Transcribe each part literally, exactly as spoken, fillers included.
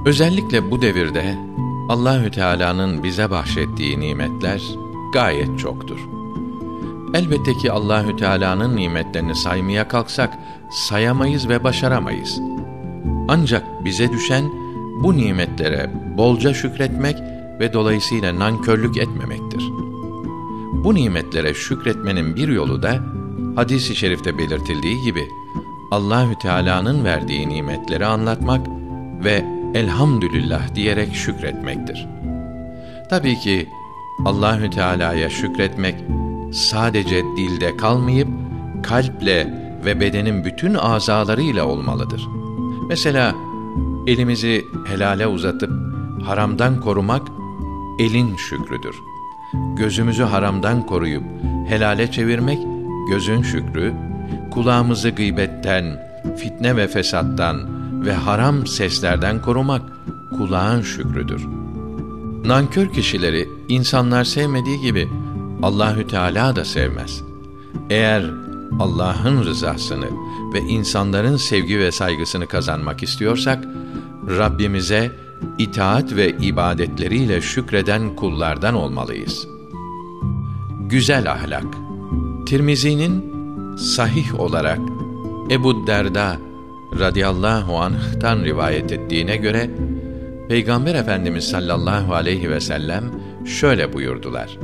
Özellikle bu devirde Allahü Teala'nın bize bahşettiği nimetler gayet çoktur. Elbette ki Allahü Teala'nın nimetlerini saymaya kalksak sayamayız ve başaramayız. Ancak bize düşen bu nimetlere bolca şükretmek ve dolayısıyla nankörlük etmemektir. Bu nimetlere şükretmenin bir yolu da hadis-i şerifte belirtildiği gibi Allahü Teala'nın verdiği nimetleri anlatmak ve elhamdülillah diyerek şükretmektir. Tabii ki Allahü Teala'ya şükretmek sadece dilde kalmayıp kalple ve bedenin bütün azalarıyla olmalıdır. Mesela elimizi helale uzatıp haramdan korumak elin şükrüdür. Gözümüzü haramdan koruyup helale çevirmek gözün şükrü, kulağımızı gıybetten, fitne ve fesattan ve haram seslerden korumak kulağın şükrüdür. Nankör kişileri insanlar sevmediği gibi Allahü Teala da sevmez. Eğer Allah'ın rızasını ve insanların sevgi ve saygısını kazanmak istiyorsak, Rabbimize itaat ve ibadetleriyle şükreden kullardan olmalıyız. Güzel ahlak. Tirmizi'nin sahih olarak Ebu Derda radıyallahu anh'tan rivayet ettiğine göre, Peygamber Efendimiz sallallahu aleyhi ve sellem şöyle buyurdular: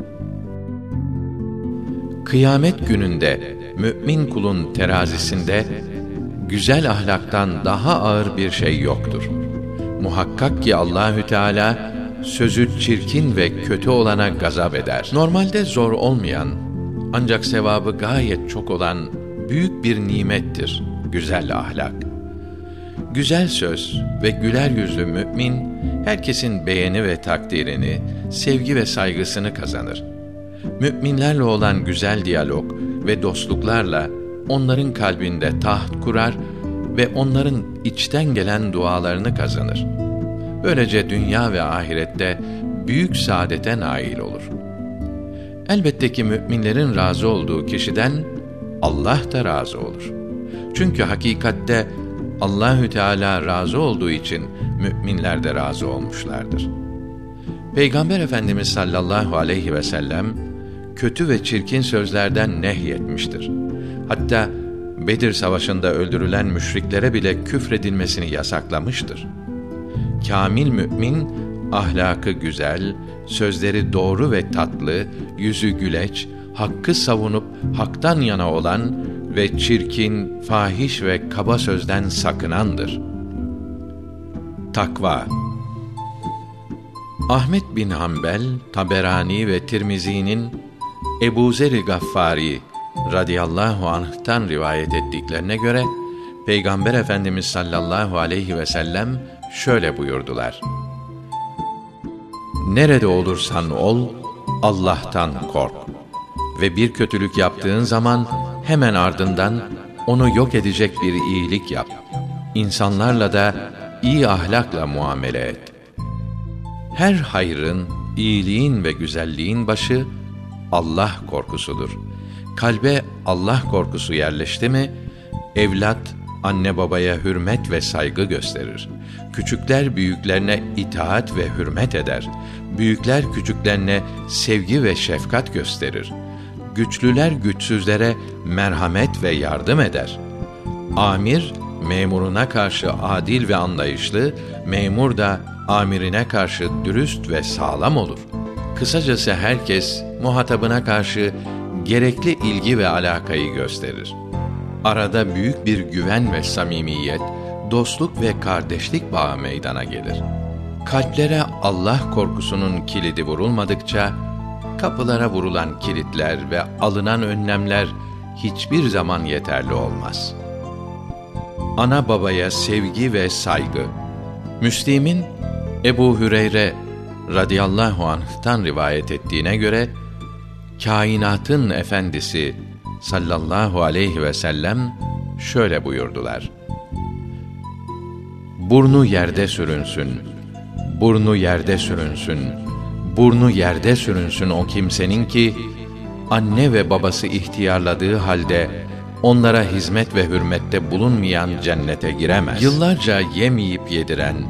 Kıyamet gününde mümin kulun terazisinde güzel ahlaktan daha ağır bir şey yoktur. Muhakkak ki Allahü Teala sözü çirkin ve kötü olana gazap eder. Normalde zor olmayan ancak sevabı gayet çok olan büyük bir nimettir güzel ahlak. Güzel söz ve güler yüzlü mümin herkesin beğeni ve takdirini, sevgi ve saygısını kazanır. Müminlerle olan güzel diyalog ve dostluklarla onların kalbinde taht kurar ve onların içten gelen dualarını kazanır. Böylece dünya ve ahirette büyük saadete nail olur. Elbette ki müminlerin razı olduğu kişiden Allah da razı olur. Çünkü hakikatte Allahü Teala razı olduğu için müminler de razı olmuşlardır. Peygamber Efendimiz sallallahu aleyhi ve sellem kötü ve çirkin sözlerden nehyetmiştir. Hatta Bedir Savaşı'nda öldürülen müşriklere bile küfredilmesini yasaklamıştır. Kâmil mümin, ahlakı güzel, sözleri doğru ve tatlı, yüzü güleç, hakkı savunup haktan yana olan ve çirkin, fahiş ve kaba sözden sakınandır. Takva. Ahmet bin Hanbel, Taberani ve Tirmizi'nin Ebu Zer-i Gaffari radıyallahu anh'tan rivayet ettiklerine göre Peygamber Efendimiz sallallahu aleyhi ve sellem şöyle buyurdular: Nerede olursan ol, Allah'tan kork ve bir kötülük yaptığın zaman hemen ardından onu yok edecek bir iyilik yap. İnsanlarla da iyi ahlakla muamele et. Her hayrın, iyiliğin ve güzelliğin başı Allah korkusudur. Kalbe Allah korkusu yerleşti mi, evlat anne babaya hürmet ve saygı gösterir. Küçükler büyüklerine itaat ve hürmet eder. Büyükler küçüklerine sevgi ve şefkat gösterir. Güçlüler güçsüzlere merhamet ve yardım eder. Amir memuruna karşı adil ve anlayışlı, memur da amirine karşı dürüst ve sağlam olur. Kısacası herkes muhatabına karşı gerekli ilgi ve alakayı gösterir. Arada büyük bir güven ve samimiyet, dostluk ve kardeşlik bağı meydana gelir. Kalplere Allah korkusunun kilidi vurulmadıkça, kapılara vurulan kilitler ve alınan önlemler hiçbir zaman yeterli olmaz. Ana babaya sevgi ve saygı. Müslim'in Ebu Hüreyre radıyallahu anh'tan rivayet ettiğine göre, kainatın efendisi sallallahu aleyhi ve sellem şöyle buyurdular: Burnu yerde sürünsün, burnu yerde sürünsün, burnu yerde sürünsün o kimsenin ki, anne ve babası ihtiyarladığı halde, onlara hizmet ve hürmette bulunmayan cennete giremez. Yıllarca yemeyip yediren,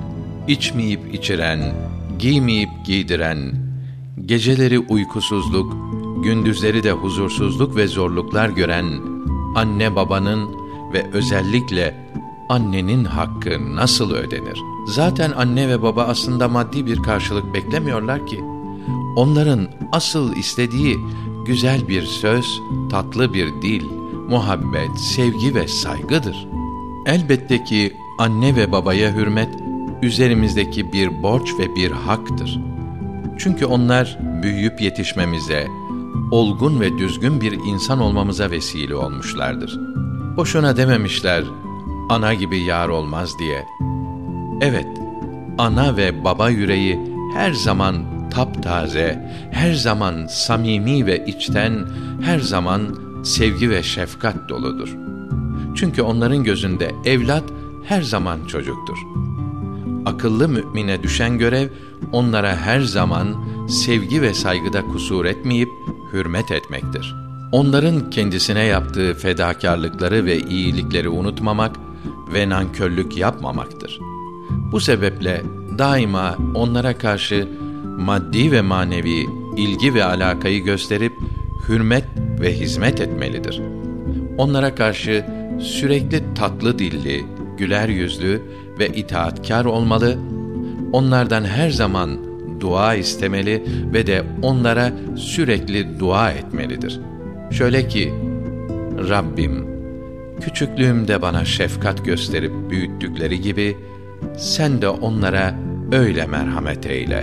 içmeyip içiren, giymeyip giydiren, geceleri uykusuzluk, gündüzleri de huzursuzluk ve zorluklar gören anne babanın ve özellikle annenin hakkı nasıl ödenir? Zaten anne ve baba aslında maddi bir karşılık beklemiyorlar ki. Onların asıl istediği güzel bir söz, tatlı bir dil, muhabbet, sevgi ve saygıdır. Elbette ki anne ve babaya hürmet üzerimizdeki bir borç ve bir haktır. Çünkü onlar büyüyüp yetişmemize, olgun ve düzgün bir insan olmamıza vesile olmuşlardır. Boşuna dememişler, ana gibi yar olmaz diye. Evet, ana ve baba yüreği her zaman taptaze, her zaman samimi ve içten, her zaman sevgi ve şefkat doludur. Çünkü onların gözünde evlat her zaman çocuktur. Akıllı mümine düşen görev, onlara her zaman sevgi ve saygıda kusur etmeyip hürmet etmektir. Onların kendisine yaptığı fedakarlıkları ve iyilikleri unutmamak ve nankörlük yapmamaktır. Bu sebeple daima onlara karşı maddi ve manevi ilgi ve alakayı gösterip hürmet ve hizmet etmelidir. Onlara karşı sürekli tatlı dilli, güler yüzlü ve itaatkar olmalı, onlardan her zaman dua istemeli ve de onlara sürekli dua etmelidir. Şöyle ki, Rabbim, küçüklüğümde bana şefkat gösterip büyüttükleri gibi, sen de onlara öyle merhamet eyle.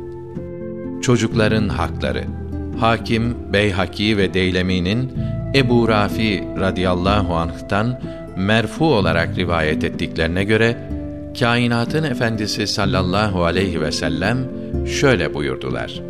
Çocukların hakları. Hakim, Beyhaki ve Deylemi'nin Ebu Rafi radıyallahu anh'tan merfu olarak rivayet ettiklerine göre, kainatın efendisi sallallahu aleyhi ve sellem şöyle buyurdular: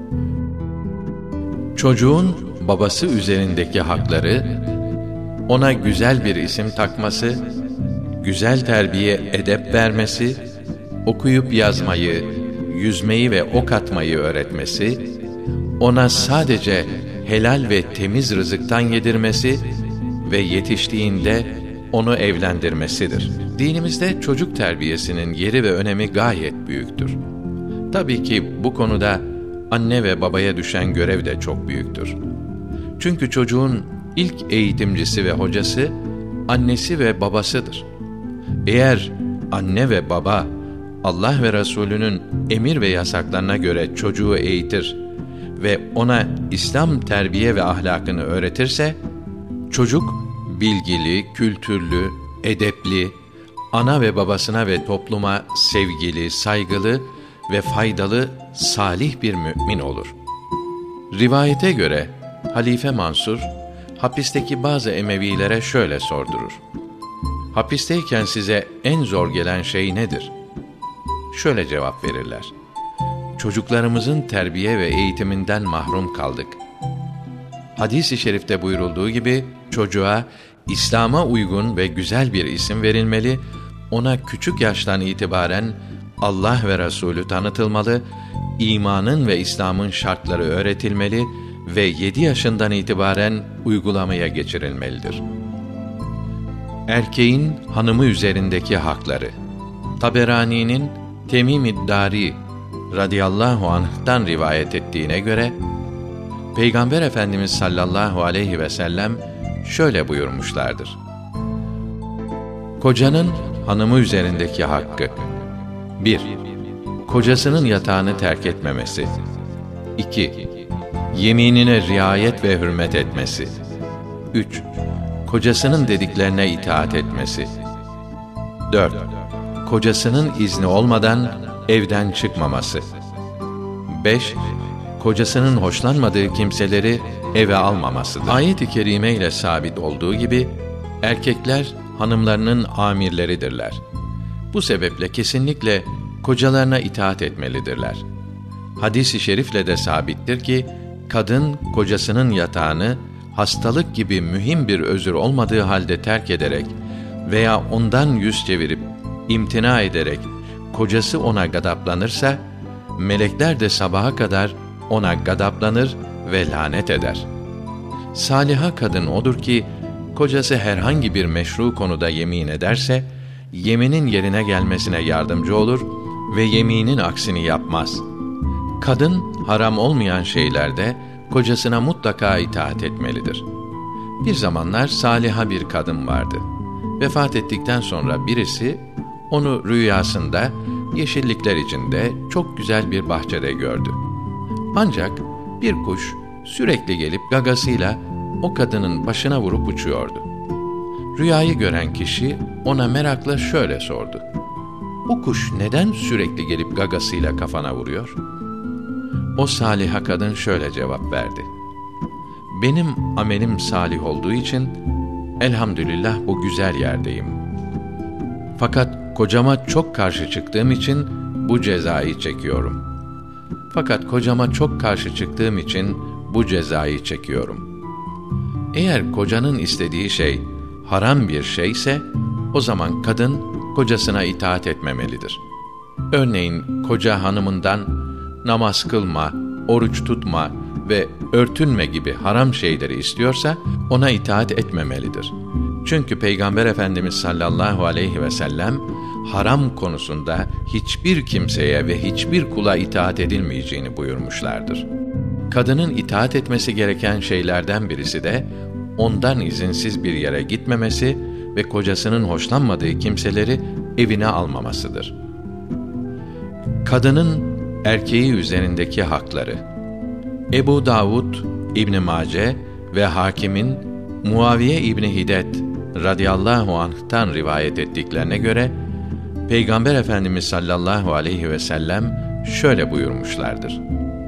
çocuğun babası üzerindeki hakları, ona güzel bir isim takması, güzel terbiye edep vermesi, okuyup yazmayı, yüzmeyi ve ok atmayı öğretmesi, ona sadece helal ve temiz rızıktan yedirmesi ve yetiştiğinde onu evlendirmesidir. Dinimizde çocuk terbiyesinin yeri ve önemi gayet büyüktür. Tabii ki bu konuda anne ve babaya düşen görev de çok büyüktür. Çünkü çocuğun ilk eğitimcisi ve hocası annesi ve babasıdır. Eğer anne ve baba Allah ve Resulünün emir ve yasaklarına göre çocuğu eğitir ve ona İslam terbiye ve ahlakını öğretirse, çocuk bilgili, kültürlü, edepli, ana ve babasına ve topluma sevgili, saygılı ve faydalı, salih bir mümin olur. Rivayete göre Halife Mansur, hapisteki bazı Emevilere şöyle sordurur: hapisteyken size en zor gelen şey nedir? Şöyle cevap verirler: çocuklarımızın terbiye ve eğitiminden mahrum kaldık. Hadis-i şerifte buyurulduğu gibi, çocuğa İslam'a uygun ve güzel bir isim verilmeli, ona küçük yaştan itibaren Allah ve Resulü tanıtılmalı, imanın ve İslam'ın şartları öğretilmeli ve yedi yaşından itibaren uygulamaya geçirilmelidir. Erkeğin hanımı üzerindeki hakları. Taberani'nin Temim-i Dari radıyallahu anh'tan rivayet ettiğine göre, Peygamber Efendimiz sallallahu aleyhi ve sellem şöyle buyurmuşlardır: kocanın hanımı üzerindeki hakkı. bir Kocasının yatağını terk etmemesi. iki Yeminine riayet ve hürmet etmesi. üç Kocasının dediklerine itaat etmesi. dört Kocasının izni olmadan evden çıkmaması. beş Kocasının hoşlanmadığı kimseleri eve almamasıdır. Ayet-i kerime ile sabit olduğu gibi, erkekler hanımlarının amirleridirler. Bu sebeple kesinlikle kocalarına itaat etmelidirler. Hadis-i şerifle de sabittir ki, kadın kocasının yatağını hastalık gibi mühim bir özür olmadığı halde terk ederek veya ondan yüz çevirip imtina ederek kocası ona gadaplanırsa, melekler de sabaha kadar ona gadaplanır ve lanet eder. Saliha kadın odur ki, kocası herhangi bir meşru konuda yemin ederse, yeminin yerine gelmesine yardımcı olur ve yeminin aksini yapmaz. Kadın haram olmayan şeylerde kocasına mutlaka itaat etmelidir. Bir zamanlar saliha bir kadın vardı. Vefat ettikten sonra birisi onu rüyasında yeşillikler içinde çok güzel bir bahçede gördü. Ancak bir kuş sürekli gelip gagasıyla o kadının başına vurup uçuyordu. Rüyayı gören kişi ona merakla şöyle sordu: "Bu kuş neden sürekli gelip gagasıyla kafana vuruyor?" O saliha kadın şöyle cevap verdi: "Benim amelim salih olduğu için elhamdülillah bu güzel yerdeyim. Fakat kocama çok karşı çıktığım için bu cezayı çekiyorum. Fakat kocama çok karşı çıktığım için bu cezayı çekiyorum." Eğer kocanın istediği şey haram bir şeyse, o zaman kadın kocasına itaat etmemelidir. Örneğin koca hanımından namaz kılma, oruç tutma ve örtünme gibi haram şeyleri istiyorsa ona itaat etmemelidir. Çünkü Peygamber Efendimiz sallallahu aleyhi ve sellem haram konusunda hiçbir kimseye ve hiçbir kula itaat edilmeyeceğini buyurmuşlardır. Kadının itaat etmesi gereken şeylerden birisi de ondan izinsiz bir yere gitmemesi ve kocasının hoşlanmadığı kimseleri evine almamasıdır. Kadının erkeği üzerindeki hakları. Ebu Davud, İbn Mace ve Hakim'in Muaviye İbni Hidet radıyallahu anh'tan rivayet ettiklerine göre Peygamber Efendimiz sallallahu aleyhi ve sellem şöyle buyurmuşlardır: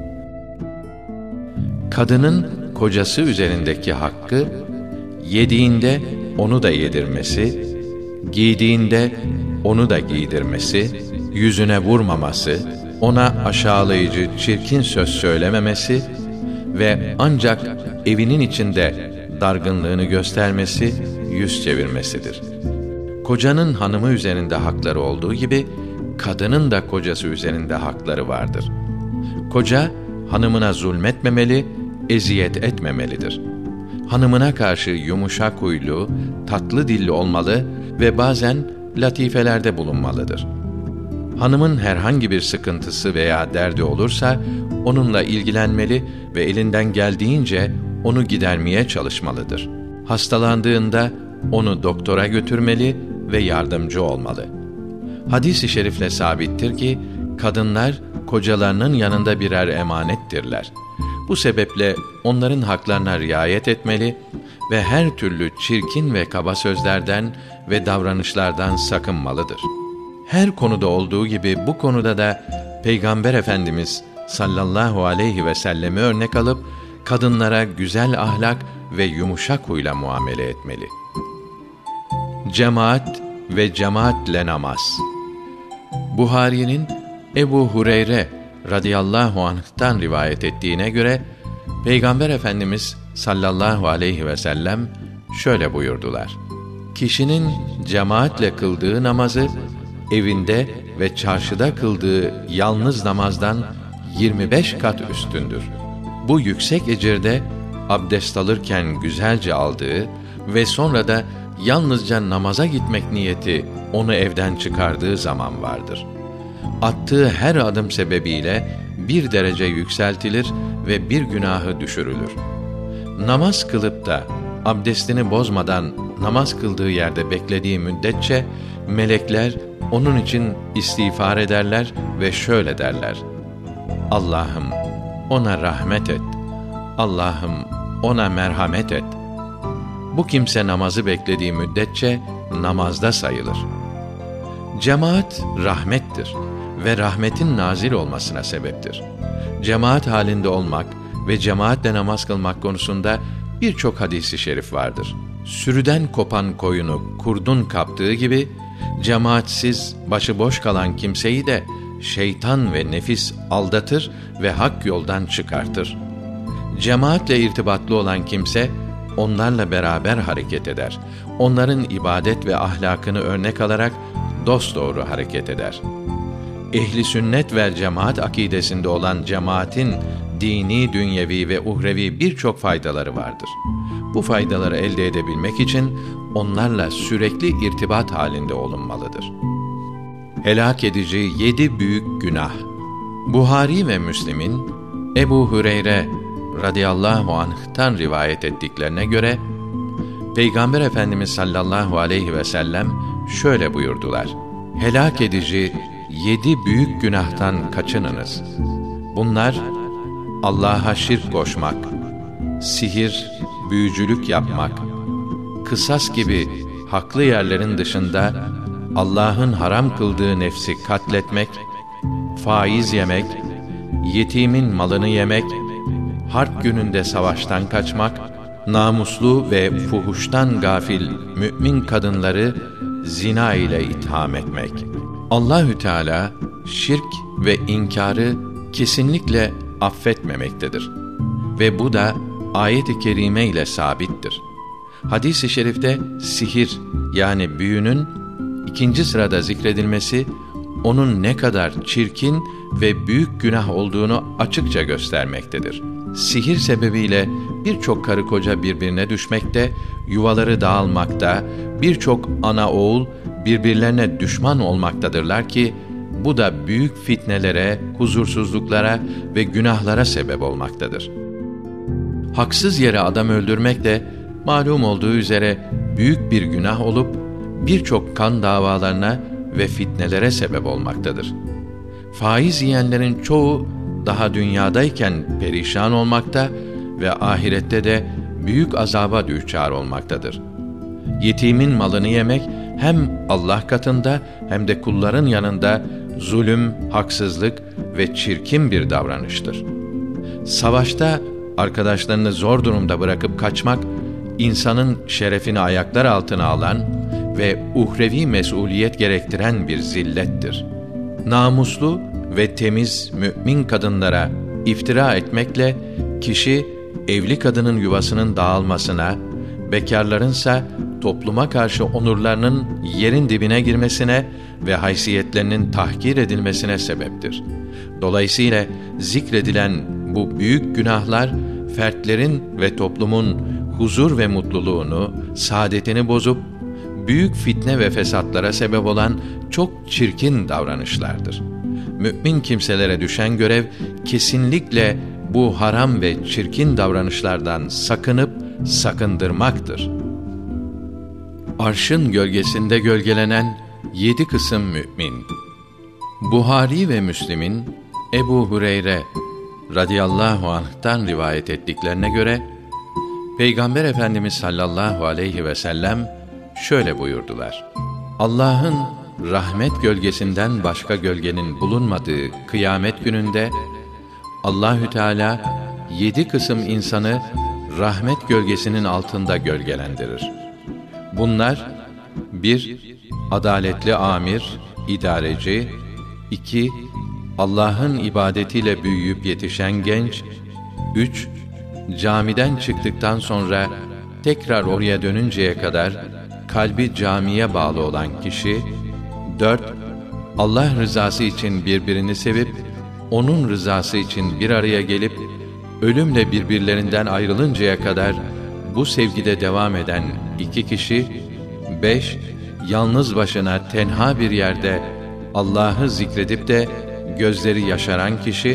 Kadının kocası üzerindeki hakkı, yediğinde onu da yedirmesi, giydiğinde onu da giydirmesi, yüzüne vurmaması, ona aşağılayıcı, çirkin söz söylememesi ve ancak evinin içinde dargınlığını göstermesi, yüz çevirmesidir. Kocanın hanımı üzerinde hakları olduğu gibi, kadının da kocası üzerinde hakları vardır. Koca, hanımına zulmetmemeli, eziyet etmemelidir. Hanımına karşı yumuşak huylu, tatlı dilli olmalı ve bazen latifelerde bulunmalıdır. Hanımın herhangi bir sıkıntısı veya derdi olursa, onunla ilgilenmeli ve elinden geldiğince onu gidermeye çalışmalıdır. Hastalandığında onu doktora götürmeli ve yardımcı olmalı. Hadis-i şerifle sabittir ki, kadınlar kocalarının yanında birer emanettirler. Bu sebeple onların haklarına riayet etmeli ve her türlü çirkin ve kaba sözlerden ve davranışlardan sakınmalıdır. Her konuda olduğu gibi bu konuda da Peygamber Efendimiz sallallahu aleyhi ve sellemi örnek alıp kadınlara güzel ahlak ve yumuşak huyla muamele etmeli. Cemaat ve cemaatle namaz. Buhari'nin Ebu Hureyre radıyallahu anh'tan rivayet ettiğine göre Peygamber Efendimiz sallallahu aleyhi ve sellem şöyle buyurdular: Kişinin cemaatle kıldığı namazı evinde ve çarşıda kıldığı yalnız namazdan yirmi beş kat üstündür. Bu yüksek ecirde abdest alırken güzelce aldığı ve sonra da yalnızca namaza gitmek niyeti onu evden çıkardığı zaman vardır. Attığı her adım sebebiyle bir derece yükseltilir ve bir günahı düşürülür. Namaz kılıp da abdestini bozmadan namaz kıldığı yerde beklediği müddetçe melekler onun için istiğfar ederler ve şöyle derler: Allah'ım ona rahmet et. Allah'ım ona merhamet et. Bu kimse namazı beklediği müddetçe namazda sayılır. Cemaat rahmettir ve rahmetin nazil olmasına sebeptir. Cemaat halinde olmak ve cemaatle namaz kılmak konusunda birçok hadis-i şerif vardır. Sürüden kopan koyunu kurdun kaptığı gibi, cemaatsiz, başıboş kalan kimseyi de şeytan ve nefis aldatır ve hak yoldan çıkartır. Cemaatle irtibatlı olan kimse, onlarla beraber hareket eder. Onların ibadet ve ahlakını örnek alarak dosdoğru hareket eder. Ehli sünnet ve cemaat akidesinde olan cemaatin dini, dünyevi ve uhrevi birçok faydaları vardır. Bu faydaları elde edebilmek için onlarla sürekli irtibat halinde olunmalıdır. Helak edici yedi büyük günah. Buhari ve Müslim'in Ebu Hüreyre radıyallahu anh'tan rivayet ettiklerine göre Peygamber Efendimiz sallallahu aleyhi ve sellem şöyle buyurdular: Helak edici yedi büyük günahtan kaçınınız. Bunlar Allah'a şirk koşmak, sihir, büyücülük yapmak, kısas gibi haklı yerlerin dışında Allah'ın haram kıldığı nefsi katletmek, faiz yemek, yetimin malını yemek, harp gününde savaştan kaçmak, namuslu ve fuhuştan gafil mümin kadınları zina ile itham etmek. Allahü Teala şirk ve inkarı kesinlikle affetmemektedir ve bu da ayet-i kerime ile sabittir. Hadis-i şerifte sihir yani büyünün ikinci sırada zikredilmesi onun ne kadar çirkin ve büyük günah olduğunu açıkça göstermektedir. Sihir sebebiyle birçok karı koca birbirine düşmekte, yuvaları dağılmakta, birçok ana oğul birbirlerine düşman olmaktadırlar ki bu da büyük fitnelere, huzursuzluklara ve günahlara sebep olmaktadır. Haksız yere adam öldürmek de malum olduğu üzere büyük bir günah olup birçok kan davalarına ve fitnelere sebep olmaktadır. Faiz yiyenlerin çoğu daha dünyadayken perişan olmakta ve ahirette de büyük azaba düçar olmaktadır. Yetimin malını yemek hem Allah katında hem de kulların yanında zulüm, haksızlık ve çirkin bir davranıştır. Savaşta arkadaşlarını zor durumda bırakıp kaçmak, insanın şerefini ayaklar altına alan ve uhrevi mesuliyet gerektiren bir zillettir. Namuslu ve temiz mümin kadınlara iftira etmekle kişi evli kadının yuvasının dağılmasına, bekârlarınsa topluma karşı onurlarının yerin dibine girmesine ve haysiyetlerinin tahkir edilmesine sebeptir. Dolayısıyla zikredilen bu büyük günahlar fertlerin ve toplumun huzur ve mutluluğunu, saadetini bozup büyük fitne ve fesatlara sebep olan çok çirkin davranışlardır. Mümin kimselere düşen görev kesinlikle bu haram ve çirkin davranışlardan sakınıp sakındırmaktır. Arşın gölgesinde gölgelenen yedi kısım mümin. Buhari ve Müslim'in Ebu Hüreyre radıyallahu anh'tan rivayet ettiklerine göre Peygamber Efendimiz sallallahu aleyhi ve sellem şöyle buyurdular: Allah'ın rahmet gölgesinden başka gölgenin bulunmadığı kıyamet gününde Allahü Teala yedi kısım insanı rahmet gölgesinin altında gölgelendirir. Bunlar: bir Adaletli amir, idareci; iki Allah'ın ibadetiyle büyüyüp yetişen genç; üç Camiden çıktıktan sonra tekrar oraya dönünceye kadar kalbi camiye bağlı olan kişi; dört Allah rızası için birbirini sevip onun rızası için bir araya gelip ölümle birbirlerinden ayrılıncaya kadar bu sevgide devam eden iki kişi; beş Yalnız başına tenha bir yerde Allah'ı zikredip de gözleri yaşaran kişi;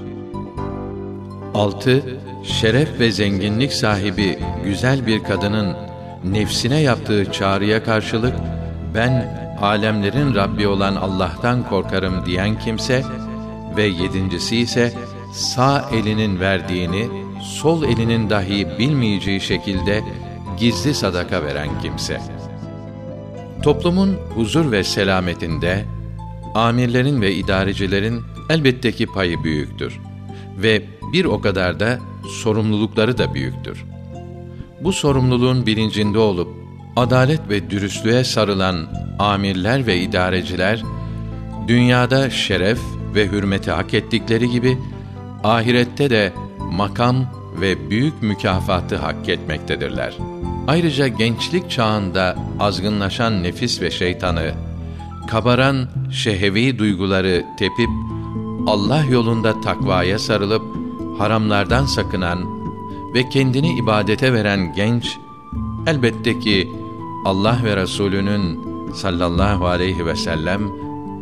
altı Şeref ve zenginlik sahibi güzel bir kadının nefsine yaptığı çağrıya karşılık ben alemlerin Rabbi olan Allah'tan korkarım diyen kimse ve yedincisi ise sağ elinin verdiğini sol elinin dahi bilmeyeceği şekilde gizli sadaka veren kimse. Toplumun huzur ve selametinde amirlerin ve idarecilerin elbette ki payı büyüktür ve bir o kadar da sorumlulukları da büyüktür. Bu sorumluluğun bilincinde olup adalet ve dürüstlüğe sarılan amirler ve idareciler dünyada şeref ve hürmeti hak ettikleri gibi ahirette de makam ve büyük mükafatı hak etmektedirler. Ayrıca gençlik çağında azgınlaşan nefis ve şeytanı, kabaran şehevi duyguları tepip Allah yolunda takvaya sarılıp haramlardan sakınan ve kendini ibadete veren genç elbette ki Allah ve Resulünün sallallahu aleyhi ve sellem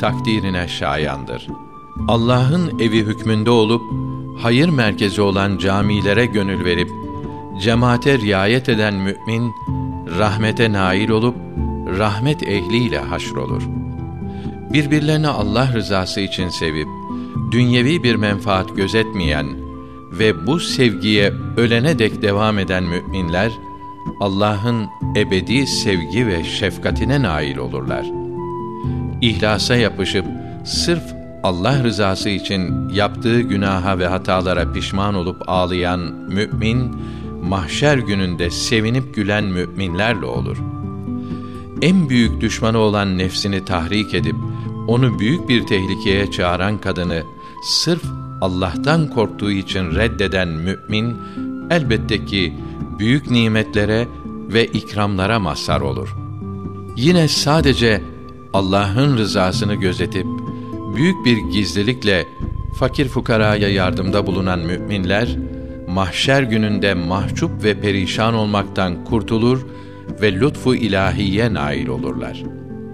takdirine şayandır. Allah'ın evi hükmünde olup, hayır merkezi olan camilere gönül verip, cemaate riayet eden mü'min, rahmete nail olup, rahmet ehliyle haşrolur. Birbirlerini Allah rızası için sevip, dünyevi bir menfaat gözetmeyen ve bu sevgiye ölene dek devam eden mü'minler, Allah'ın ebedi sevgi ve şefkatine nail olurlar. İhlasa yapışıp, sırf Allah rızası için yaptığı günaha ve hatalara pişman olup ağlayan mü'min, mahşer gününde sevinip gülen mü'minlerle olur. En büyük düşmanı olan nefsini tahrik edip, onu büyük bir tehlikeye çağıran kadını, sırf Allah'tan korktuğu için reddeden mü'min, elbette ki büyük nimetlere ve ikramlara mazhar olur. Yine sadece Allah'ın rızasını gözetip, büyük bir gizlilikle fakir fukaraya yardımda bulunan mü'minler, mahşer gününde mahcup ve perişan olmaktan kurtulur ve lütfu ilahiye nail olurlar.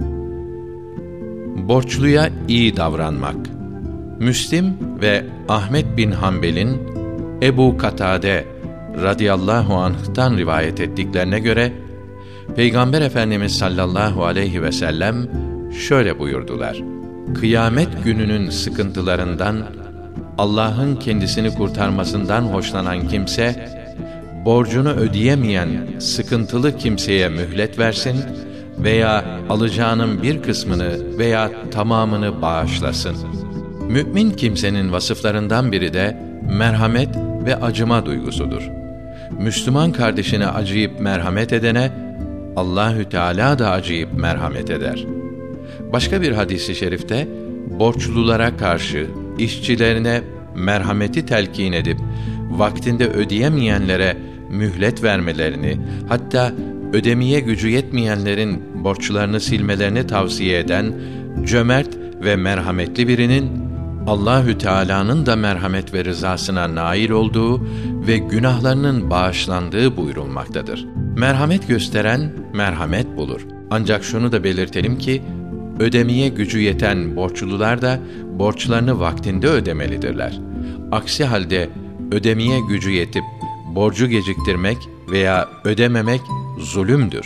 Borçluya iyi davranmak. Müslim ve Ahmet bin Hanbel'in Ebu Katade radıyallahu anh'tan rivayet ettiklerine göre, Peygamber Efendimiz sallallahu aleyhi ve sellem şöyle buyurdular: Kıyamet gününün sıkıntılarından, Allah'ın kendisini kurtarmasından hoşlanan kimse, borcunu ödeyemeyen sıkıntılı kimseye mühlet versin veya alacağının bir kısmını veya tamamını bağışlasın. Mü'min kimsenin vasıflarından biri de merhamet ve acıma duygusudur. Müslüman kardeşine acıyıp merhamet edene, Allahü Teala da acıyıp merhamet eder. Başka bir hadis-i şerifte, borçlulara karşı işçilerine merhameti telkin edip, vaktinde ödeyemeyenlere mühlet vermelerini, hatta ödemeye gücü yetmeyenlerin borçlarını silmelerini tavsiye eden cömert ve merhametli birinin, Allahü Teala'nın da merhamet ve rızasına nail olduğu ve günahlarının bağışlandığı buyurulmaktadır. Merhamet gösteren merhamet bulur. Ancak şunu da belirtelim ki, ödemeye gücü yeten borçlular da borçlarını vaktinde ödemelidirler. Aksi halde ödemeye gücü yetip borcu geciktirmek veya ödememek zulümdür.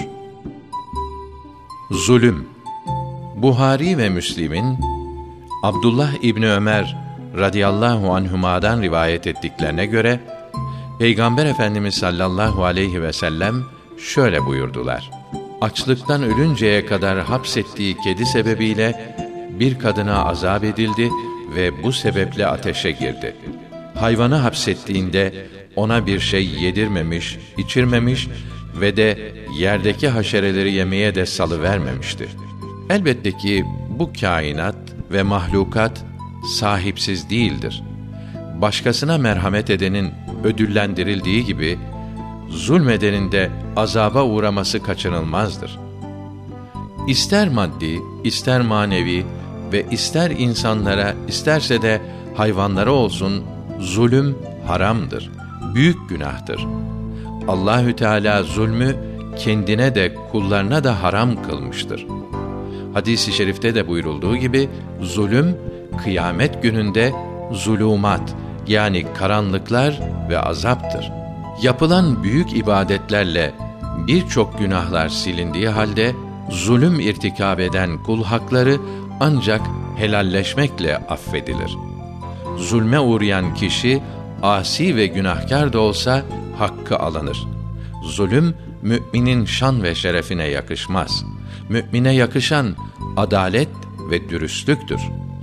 Zulüm. Buhari ve Müslim'in Abdullah İbni Ömer radıyallahu anhuma'dan rivayet ettiklerine göre, Peygamber Efendimiz sallallahu aleyhi ve sellem şöyle buyurdular: Açlıktan ölünceye kadar hapsettiği kedi sebebiyle bir kadına azap edildi ve bu sebeple ateşe girdi. Hayvanı hapsettiğinde ona bir şey yedirmemiş, içirmemiş ve de yerdeki haşereleri yemeye de salıvermemişti. Elbette ki bu kainat ve mahlukat sahipsiz değildir. Başkasına merhamet edenin ödüllendirildiği gibi, zulmedenin de azaba uğraması kaçınılmazdır. İster maddi, ister manevi ve ister insanlara, isterse de hayvanlara olsun, zulüm haramdır, büyük günahtır. Allahü Teala zulmü kendine de kullarına da haram kılmıştır. Hadis-i şerifte de buyurulduğu gibi, zulüm kıyamet gününde zulûmat, yani karanlıklar ve azaptır. Yapılan büyük ibadetlerle birçok günahlar silindiği halde, zulüm irtikab eden kul hakları ancak helalleşmekle affedilir. Zulme uğrayan kişi, asi ve günahkar da olsa hakkı alınır. Zulüm, müminin şan ve şerefine yakışmaz. Mümine yakışan adalet ve dürüstlüktür.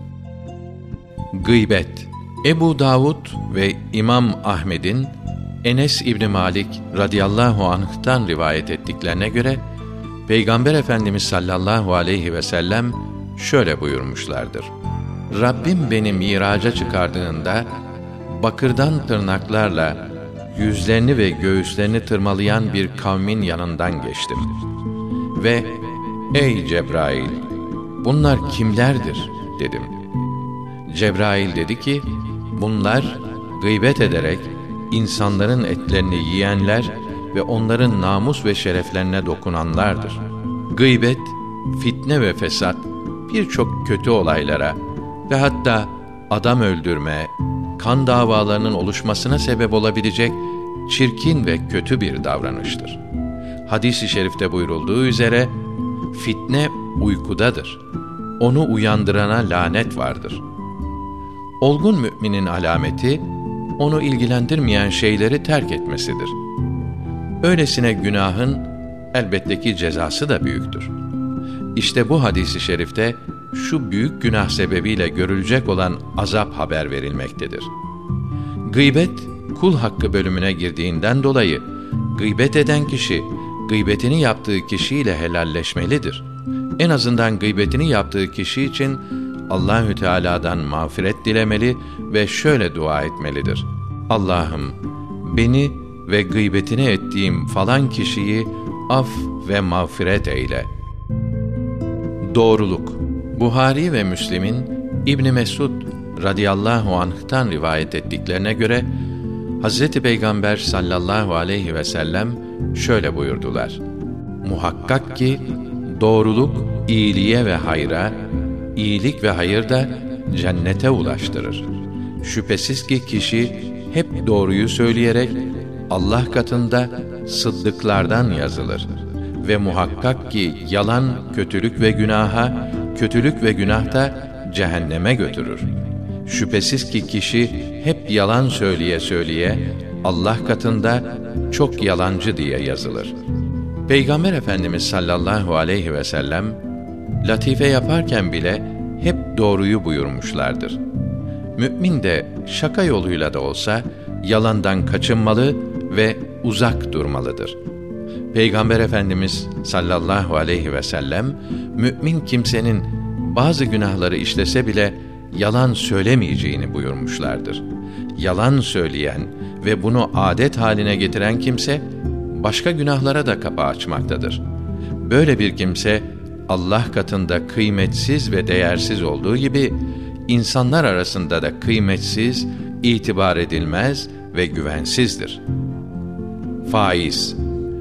Gıybet. Ebu Davud ve İmam Ahmed'in Enes İbni Malik radıyallahu anh'tan rivayet ettiklerine göre, Peygamber Efendimiz sallallahu aleyhi ve sellem şöyle buyurmuşlardır: Rabbim beni miraca çıkardığında, bakırdan tırnaklarla yüzlerini ve göğüslerini tırmalayan bir kavmin yanından geçtim. Ve ey Cebrail, bunlar kimlerdir dedim. Cebrail dedi ki, bunlar gıybet ederek insanların etlerini yiyenler ve onların namus ve şereflerine dokunanlardır. Gıybet, fitne ve fesat, birçok kötü olaylara ve hatta adam öldürme, kan davalarının oluşmasına sebep olabilecek çirkin ve kötü bir davranıştır. Hadis-i şerifte buyurulduğu üzere, fitne uykudadır. Onu uyandırana lanet vardır. Olgun müminin alameti, onu ilgilendirmeyen şeyleri terk etmesidir. Öylesine günahın elbette ki cezası da büyüktür. İşte bu hadis-i şerifte şu büyük günah sebebiyle görülecek olan azap haber verilmektedir. Gıybet, kul hakkı bölümüne girdiğinden dolayı, gıybet eden kişi, gıybetini yaptığı kişiyle helalleşmelidir. En azından gıybetini yaptığı kişi için Allahü Teala'dan mağfiret dilemeli ve şöyle dua etmelidir: Allah'ım, beni ve gıybetini ettiğim falan kişiyi af ve mağfiret eyle. Doğruluk. Buhari ve Müslim'in İbn Mesud radıyallahu anh'tan rivayet ettiklerine göre Hazreti Peygamber sallallahu aleyhi ve sellem şöyle buyurdular: Muhakkak ki doğruluk iyiliğe ve hayra, iyilik ve hayır da cennete ulaştırır. Şüphesiz ki kişi hep doğruyu söyleyerek Allah katında sıddıklardan yazılır ve muhakkak ki yalan kötülük ve günaha, kötülük ve günah da cehenneme götürür. Şüphesiz ki kişi hep yalan söyleye söyleye Allah katında çok yalancı diye yazılır. Peygamber Efendimiz sallallahu aleyhi ve sellem latife yaparken bile hep doğruyu buyurmuşlardır. Mümin de şaka yoluyla da olsa yalandan kaçınmalı ve uzak durmalıdır. Peygamber Efendimiz sallallahu aleyhi ve sellem mümin kimsenin bazı günahları işlese bile yalan söylemeyeceğini buyurmuşlardır. Yalan söyleyen ve bunu adet haline getiren kimse başka günahlara da kapı açmaktadır. Böyle bir kimse Allah katında kıymetsiz ve değersiz olduğu gibi insanlar arasında da kıymetsiz, itibar edilmez ve güvensizdir. Faiz.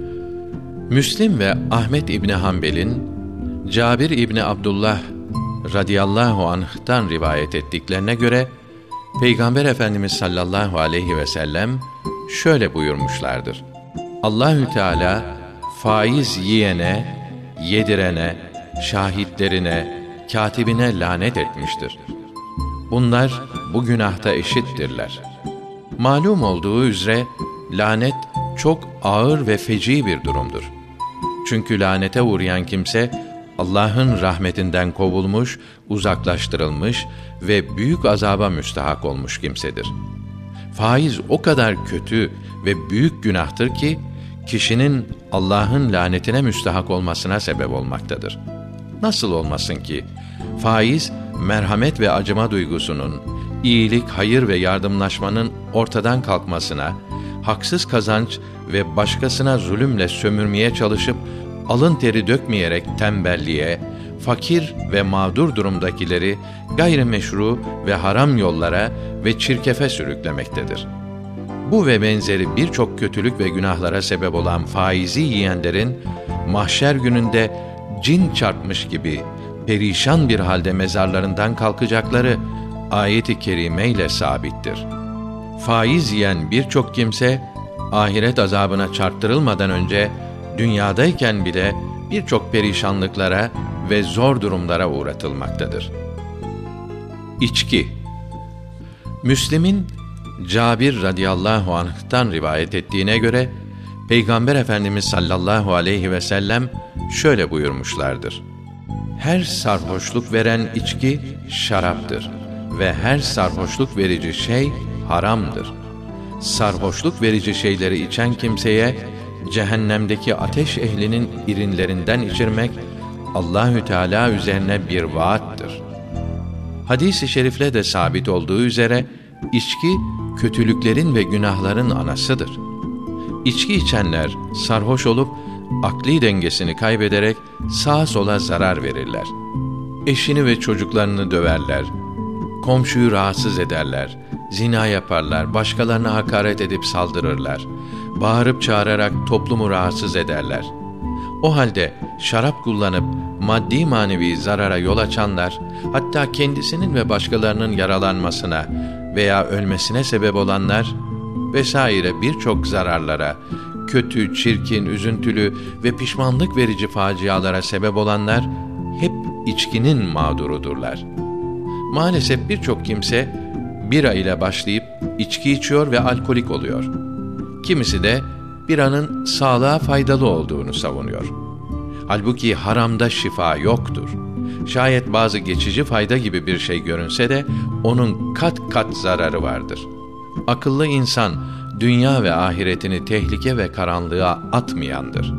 Müslim ve Ahmed İbni Hanbel'in Cabir İbni Abdullah radıyallahu anh'tan rivayet ettiklerine göre Peygamber Efendimiz sallallahu aleyhi ve sellem şöyle buyurmuşlardır: Allahü Teala faiz yiyene, yedirene, şahitlerine, katibine lanet etmiştir. Bunlar bu günahta eşittirler. Malum olduğu üzere lanet çok ağır ve feci bir durumdur. Çünkü lanete uğrayan kimse Allah'ın rahmetinden kovulmuş, uzaklaştırılmış ve büyük azaba müstahak olmuş kimsedir. Faiz o kadar kötü ve büyük günahtır ki kişinin Allah'ın lanetine müstahak olmasına sebep olmaktadır. Nasıl olmasın ki? Faiz, merhamet ve acıma duygusunun, iyilik, hayır ve yardımlaşmanın ortadan kalkmasına, haksız kazanç ve başkasına zulümle sömürmeye çalışıp alın teri dökmeyerek tembelliğe, fakir ve mağdur durumdakileri gayrimeşru ve haram yollara ve çirkefe sürüklemektedir. Bu ve benzeri birçok kötülük ve günahlara sebep olan faizi yiyenlerin mahşer gününde cin çarpmış gibi perişan bir halde mezarlarından kalkacakları ayet-i kerime ile sabittir. Faiz yiyen birçok kimse ahiret azabına çarptırılmadan önce dünyadayken bile birçok perişanlıklara ve zor durumlara uğratılmaktadır. İçki. Müslim'in Cabir radıyallahu anh'tan rivayet ettiğine göre Peygamber Efendimiz sallallahu aleyhi ve sellem şöyle buyurmuşlardır: Her sarhoşluk veren içki şaraptır ve her sarhoşluk verici şey haramdır. Sarhoşluk verici şeyleri içen kimseye cehennemdeki ateş ehlinin irinlerinden içirmek Allahü Teala üzerine bir vaattır. Hadis-i şerifle de sabit olduğu üzere içki kötülüklerin ve günahların anasıdır. İçki içenler sarhoş olup akli dengesini kaybederek sağa sola zarar verirler. Eşini ve çocuklarını döverler, komşuyu rahatsız ederler, zina yaparlar, başkalarına hakaret edip saldırırlar, bağırıp çağırarak toplumu rahatsız ederler. O halde şarap kullanıp maddi manevi zarara yol açanlar, hatta kendisinin ve başkalarının yaralanmasına veya ölmesine sebep olanlar vesaire birçok zararlara, kötü, çirkin, üzüntülü ve pişmanlık verici facialara sebep olanlar hep içkinin mağdurudurlar. Maalesef birçok kimse bira ile başlayıp içki içiyor ve alkolik oluyor. Kimisi de biranın sağlığa faydalı olduğunu savunuyor. Halbuki haramda şifa yoktur. Şayet bazı geçici fayda gibi bir şey görünse de onun kat kat zararı vardır. Akıllı insan dünya ve ahiretini tehlike ve karanlığa atmayandır.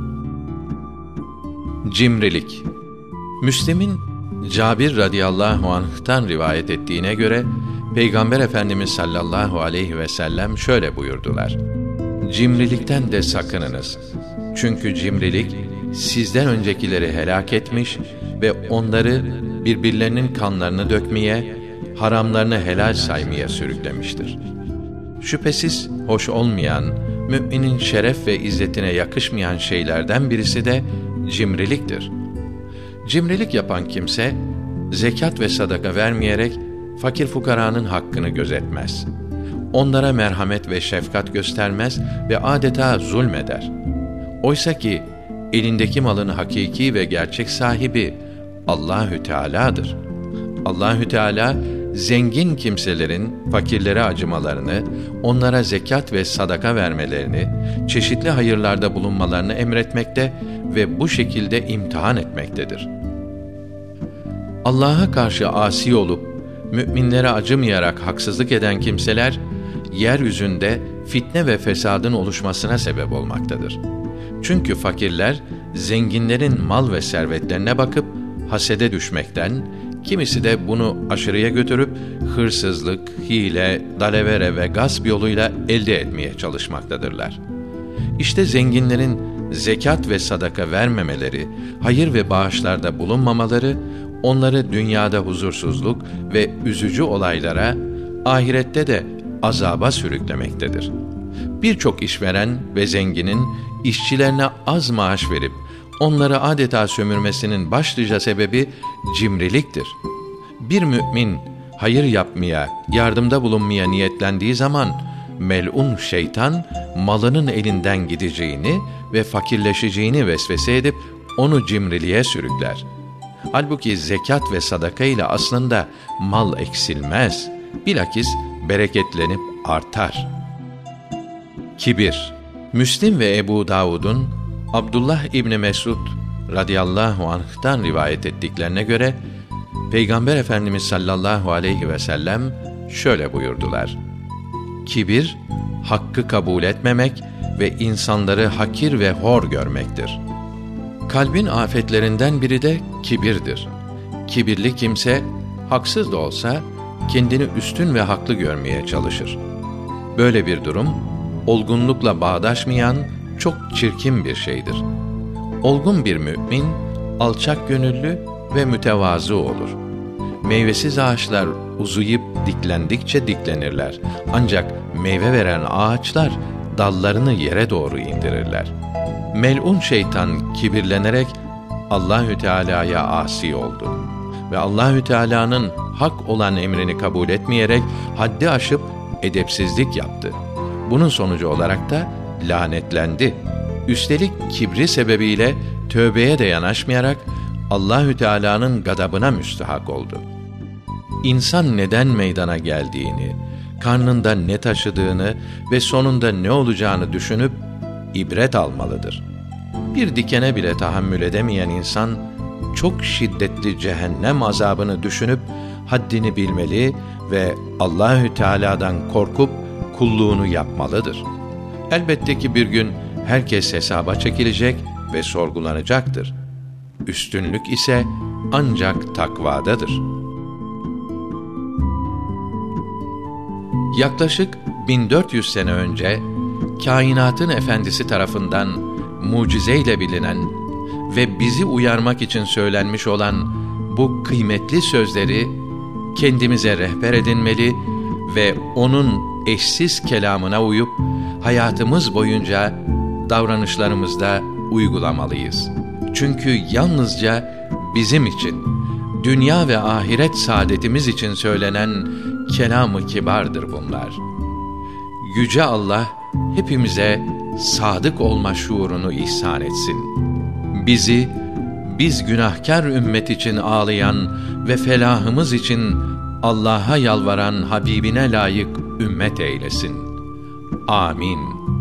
Cimrilik. Müslim'in Cabir radıyallahu anh'tan rivayet ettiğine göre Peygamber Efendimiz sallallahu aleyhi ve sellem şöyle buyurdular: Cimrilikten de sakınınız. Çünkü cimrilik sizden öncekileri helak etmiş ve onları birbirlerinin kanlarını dökmeye, haramlarını helal saymaya sürüklemiştir. Şüphesiz hoş olmayan, müminin şeref ve izzetine yakışmayan şeylerden birisi de cimriliktir. Cimrilik yapan kimse, zekat ve sadaka vermeyerek fakir fukaranın hakkını gözetmez. Onlara merhamet ve şefkat göstermez ve adeta zulmeder. Oysa ki elindeki malın hakiki ve gerçek sahibi Allahü Teala'dır. Allahü Teala zengin kimselerin fakirlere acımalarını, onlara zekat ve sadaka vermelerini, çeşitli hayırlarda bulunmalarını emretmekte ve bu şekilde imtihan etmektedir. Allah'a karşı asi olup müminlere acımayarak haksızlık eden kimseler yeryüzünde fitne ve fesadın oluşmasına sebep olmaktadır. Çünkü fakirler zenginlerin mal ve servetlerine bakıp hasede düşmekten, kimisi de bunu aşırıya götürüp hırsızlık, hile, dalavere ve gasp yoluyla elde etmeye çalışmaktadırlar. İşte zenginlerin zekat ve sadaka vermemeleri, hayır ve bağışlarda bulunmamaları, onları dünyada huzursuzluk ve üzücü olaylara, ahirette de azaba sürüklemektedir. Birçok işveren ve zenginin işçilerine az maaş verip onları adeta sömürmesinin başlıca sebebi cimriliktir. Bir mümin hayır yapmaya, yardımda bulunmaya niyetlendiği zaman mel'un şeytan malının elinden gideceğini ve fakirleşeceğini vesvese edip onu cimriliğe sürükler. Halbuki zekat ve sadaka ile aslında mal eksilmez, bilakis bereketlenip artar. Kibir. Müslim ve Ebu Davud'un Abdullah İbni Mesud radıyallahu anh'tan rivayet ettiklerine göre Peygamber Efendimiz sallallahu aleyhi ve sellem şöyle buyurdular: Kibir, hakkı kabul etmemek ve insanları hakir ve hor görmektir. Kalbin afetlerinden biri de kibirdir. Kibirli kimse, haksız da olsa, kendini üstün ve haklı görmeye çalışır. Böyle bir durum, olgunlukla bağdaşmayan, çok çirkin bir şeydir. Olgun bir mümin, alçak gönüllü ve mütevazı olur. Meyvesiz ağaçlar uzayıp diklendikçe diklenirler. Ancak meyve veren ağaçlar dallarını yere doğru indirirler. Mel'un şeytan kibirlenerek Allahü Teala'ya asi oldu ve Allahü Teala'nın hak olan emrini kabul etmeyerek haddi aşıp edepsizlik yaptı. Bunun sonucu olarak da lanetlendi. Üstelik kibri sebebiyle tövbeye de yanaşmayarak Allahü Teala'nın gadabına müstahak oldu. İnsan neden meydana geldiğini, karnında ne taşıdığını ve sonunda ne olacağını düşünüp ibret almalıdır. Bir dikene bile tahammül edemeyen insan, çok şiddetli cehennem azabını düşünüp haddini bilmeli ve Allahü Teala'dan korkup kulluğunu yapmalıdır. Elbette ki bir gün herkes hesaba çekilecek ve sorgulanacaktır. Üstünlük ise ancak takvadadır. Yaklaşık bin dört yüz sene önce kainatın efendisi tarafından mucizeyle bilinen ve bizi uyarmak için söylenmiş olan bu kıymetli sözleri kendimize rehber edinmeli ve onun eşsiz kelamına uyup hayatımız boyunca davranışlarımızda uygulamalıyız. Çünkü yalnızca bizim için, dünya ve ahiret saadetimiz için söylenen kelam-ı kibardır bunlar. Yüce Allah hepimize sadık olma şuurunu ihsan etsin. Bizi, biz günahkar ümmet için ağlayan ve felahımız için Allah'a yalvaran Habibine layık ümmet eylesin. Amin.